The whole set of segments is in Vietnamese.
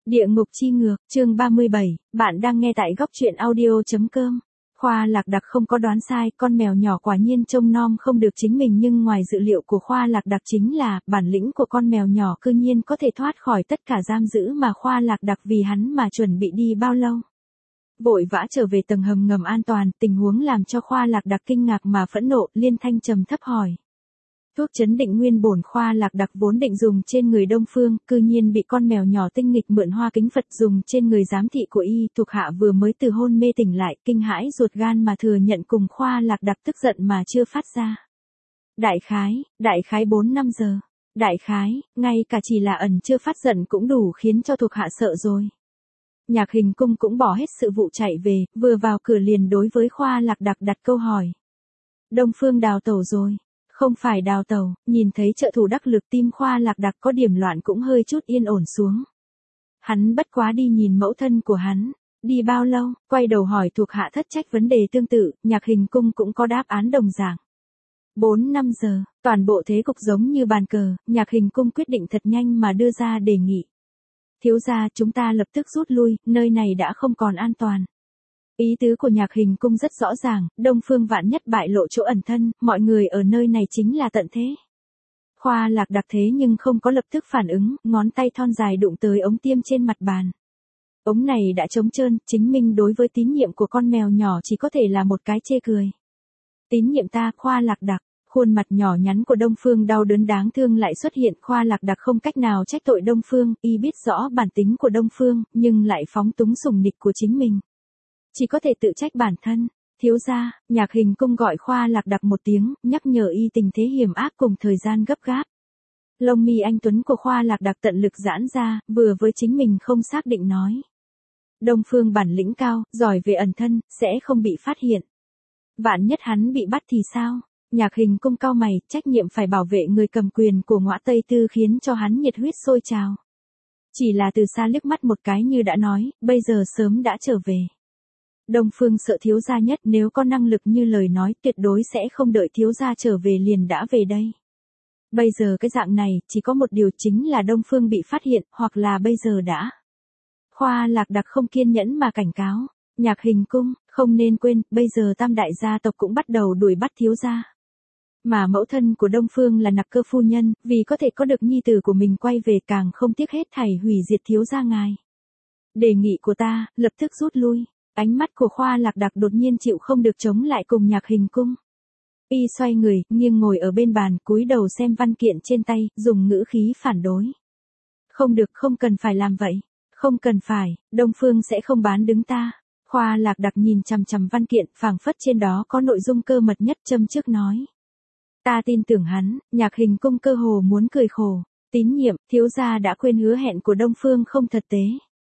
Địa ngục chi ngược, chương 37, bạn đang nghe tại góc truyện audio.com. Khoa Lạc Đặc không có đoán sai, con mèo nhỏ quả nhiên trông nom không được chính mình, nhưng ngoài dự liệu của Khoa Lạc Đặc chính là, bản lĩnh của con mèo nhỏ cư nhiên có thể thoát khỏi tất cả giam giữ mà Khoa Lạc Đặc vì hắn mà chuẩn bị đi bao lâu. Vội vã trở về tầng hầm ngầm an toàn, tình huống làm cho Khoa Lạc Đặc kinh ngạc mà phẫn nộ, liên thanh trầm thấp hỏi. Thuốc chấn định nguyên bổn Khoa Lạc Đặc vốn định dùng trên người Đông Phương, cư nhiên bị con mèo nhỏ tinh nghịch mượn hoa kính Phật dùng trên người giám thị của y. Thuộc hạ vừa mới từ hôn mê tỉnh lại, kinh hãi ruột gan mà thừa nhận cùng Khoa Lạc Đặc tức giận mà chưa phát ra. Đại khái 4-5 giờ. Đại khái, ngay cả chỉ là ẩn chưa phát giận cũng đủ khiến cho thuộc hạ sợ rồi. Nhạc Hình Cung cũng bỏ hết sự vụ chạy về, vừa vào cửa liền đối với Khoa Lạc Đặc đặt câu hỏi. Đông Phương đào tẩu rồi. Không phải đào tẩu, nhìn thấy trợ thủ đắc lực, tim Khoa Lạc Đặc có điểm loạn cũng hơi chút yên ổn xuống. Hắn bất quá đi nhìn mẫu thân của hắn. Đi bao lâu, quay đầu hỏi thuộc hạ thất trách vấn đề tương tự, Nhạc Hình Cung cũng có đáp án đồng dạng. 4-5 giờ, toàn bộ thế cục giống như bàn cờ, Nhạc Hình Cung quyết định thật nhanh mà đưa ra đề nghị. Thiếu gia, chúng ta lập tức rút lui, nơi này đã không còn an toàn. Ý tứ của Nhạc Hình Cung rất rõ ràng, Đông Phương vạn nhất bại lộ chỗ ẩn thân, mọi người ở nơi này chính là tận thế. Khoa Lạc Đặc thế nhưng không có lập tức phản ứng, ngón tay thon dài đụng tới ống tiêm trên mặt bàn. Ống này đã trống trơn, chứng minh đối với tín nhiệm của con mèo nhỏ chỉ có thể là một cái chê cười. Tín nhiệm ta, Khoa Lạc Đặc. Khuôn mặt nhỏ nhắn của Đông Phương đau đớn đáng thương lại xuất hiện, Khoa Lạc Đặc không cách nào trách tội Đông Phương, y biết rõ bản tính của Đông Phương, nhưng lại phóng túng sủng nịch của chính mình. Chỉ có thể tự trách bản thân. Thiếu gia, Nhạc Hình Cung gọi Khoa Lạc Đặc một tiếng, nhắc nhở y tình thế hiểm ác cùng thời gian gấp gáp. Lông mi anh tuấn của Khoa Lạc Đặc tận lực giãn ra, vừa với chính mình không xác định nói. Đông Phương bản lĩnh cao, giỏi về ẩn thân, sẽ không bị phát hiện. Vạn nhất hắn bị bắt thì sao? Nhạc Hình Cung cau mày, trách nhiệm phải bảo vệ người cầm quyền của Ngõa Tây Tư khiến cho hắn nhiệt huyết sôi trào. Chỉ là từ xa liếc mắt một cái như đã nói, bây giờ sớm đã trở về. Đông Phương sợ thiếu gia nhất, nếu có năng lực như lời nói tuyệt đối sẽ không đợi thiếu gia trở về liền đã về đây. Bây giờ cái dạng này, chỉ có một điều chính là Đông Phương bị phát hiện, hoặc là bây giờ đã. Khoa Lạc Đặc không kiên nhẫn mà cảnh cáo. Nhạc Hình Cung, không nên quên, bây giờ tam đại gia tộc cũng bắt đầu đuổi bắt thiếu gia. Mà mẫu thân của Đông Phương là Nặc Cơ phu nhân, vì có thể có được nhi tử của mình quay về càng không tiếc hết thảy hủy diệt thiếu gia ngài. Đề nghị của ta, lập tức rút lui. Ánh mắt của Khoa Lạc Đặc đột nhiên chịu không được chống lại cùng Nhạc Hình Cung. Y xoay người, nghiêng ngồi ở bên bàn, cúi đầu xem văn kiện trên tay, dùng ngữ khí phản đối. Không được, không cần phải làm vậy. Không cần phải, Đông Phương sẽ không bán đứng ta. Khoa Lạc Đặc nhìn chằm chằm văn kiện, phảng phất trên đó có nội dung cơ mật nhất, châm trước nói. Ta tin tưởng hắn. Nhạc Hình Cung cơ hồ muốn cười khổ. Tín nhiệm, thiếu gia đã quên hứa hẹn của Đông Phương không thật tế.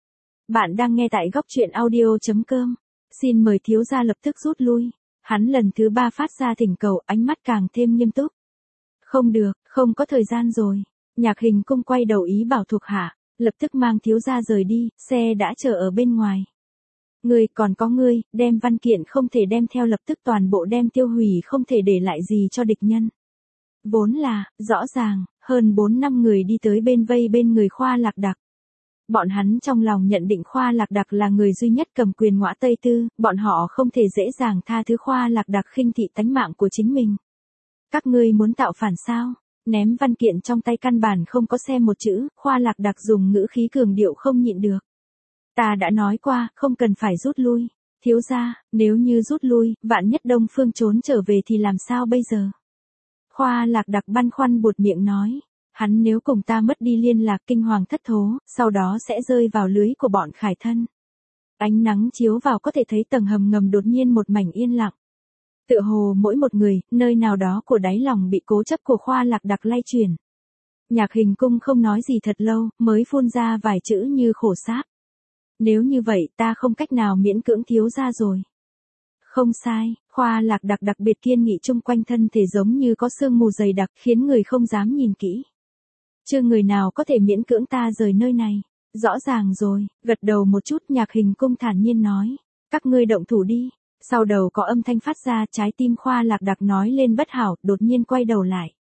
Bạn đang nghe tại góc truyện audio.com. Xin mời thiếu gia lập tức rút lui. Hắn lần thứ 3 phát ra thỉnh cầu, ánh mắt càng thêm nghiêm túc. Không được, không có thời gian rồi. Nhạc Hình Cung quay đầu ý bảo thuộc hạ, lập tức mang thiếu gia rời đi, xe đã chờ ở bên ngoài. Ngươi, còn có ngươi, đem văn kiện không thể đem theo, lập tức toàn bộ đem tiêu hủy, không thể để lại gì cho địch nhân. Vốn là, rõ ràng, hơn 4-5 người đi tới bên vây bên người Khoa Lạc Đặc. Bọn hắn trong lòng nhận định Khoa Lạc Đặc là người duy nhất cầm quyền Ngõa Tây Tư, bọn họ không thể dễ dàng tha thứ Khoa Lạc Đặc khinh thị tánh mạng của chính mình. Các ngươi muốn tạo phản sao? Ném văn kiện trong tay căn bản không có xem một chữ, Khoa Lạc Đặc dùng ngữ khí cường điệu không nhịn được. Ta đã nói qua, không cần phải rút lui. Thiếu gia, nếu như rút lui, vạn nhất Đông Phương trốn trở về thì làm sao bây giờ? Khoa Lạc Đặc băn khoăn buột miệng nói. Hắn nếu cùng ta mất đi liên lạc, kinh hoàng thất thố, sau đó sẽ rơi vào lưới của bọn khải thân. Ánh nắng chiếu vào có thể thấy tầng hầm ngầm đột nhiên một mảnh yên lặng. Tựa hồ mỗi một người, nơi nào đó của đáy lòng bị cố chấp của Khoa Lạc Đặc lay chuyển. Nhạc Hình Cung không nói gì thật lâu, mới phun ra vài chữ như khổ sáp. Nếu như vậy, ta không cách nào miễn cưỡng thiếu gia rồi. Không sai, Khoa Lạc Đặc đặc biệt kiên nghị, chung quanh thân thể giống như có sương mù dày đặc, khiến người không dám nhìn kỹ. Chưa người nào có thể miễn cưỡng ta rời nơi này. Rõ ràng rồi, gật đầu một chút, Nhạc Hình Cung thản nhiên nói. Các ngươi động thủ đi. Sau đầu có âm thanh phát ra, trái tim Khoa Lạc Đặc nói lên bất hảo, đột nhiên quay đầu lại.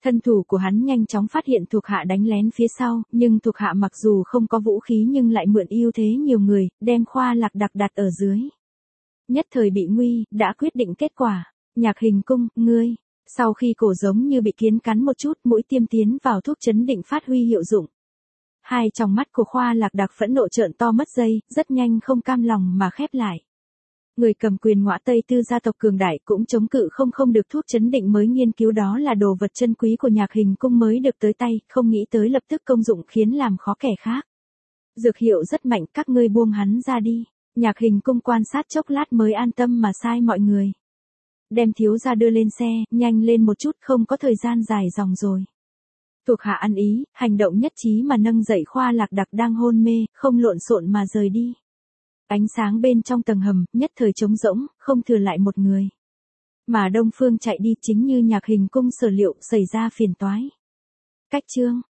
Thân thủ của hắn nhanh chóng phát hiện thuộc hạ đánh lén phía sau, nhưng thuộc hạ mặc dù không có vũ khí nhưng lại mượn ưu thế nhiều người, đem Khoa Lạc Đặc đặt ở dưới. Nhất thời bị nguy, đã quyết định kết quả. Nhạc Hình Cung, ngươi. Sau khi cổ giống như bị kiến cắn một chút, mũi tiêm tiến vào thuốc chấn định phát huy hiệu dụng. Hai tròng mắt của Khoa Lạc Đặc phẫn nộ trợn to mất dây, rất nhanh không cam lòng mà khép lại. Người cầm quyền Ngõa Tây Tư gia tộc cường đại cũng chống cự không được thuốc chấn định mới nghiên cứu đó là đồ vật chân quý của Nhạc Hình Cung mới được tới tay, không nghĩ tới lập tức công dụng khiến làm khó kẻ khác. Dược hiệu rất mạnh, các ngươi buông hắn ra đi. Nhạc Hình Cung quan sát chốc lát mới an tâm mà sai mọi người. Đem thiếu gia đưa lên xe, nhanh lên một chút, không có thời gian dài dòng rồi. Thuộc hạ ăn ý, hành động nhất trí mà nâng dậy Khoa Lạc Đặc đang hôn mê, không lộn xộn mà rời đi. Ánh sáng bên trong tầng hầm, nhất thời trống rỗng, không thừa lại một người. Mà Đông Phương chạy đi chính như Nhạc Hình Cung sở liệu xảy ra phiền toái. Cách chương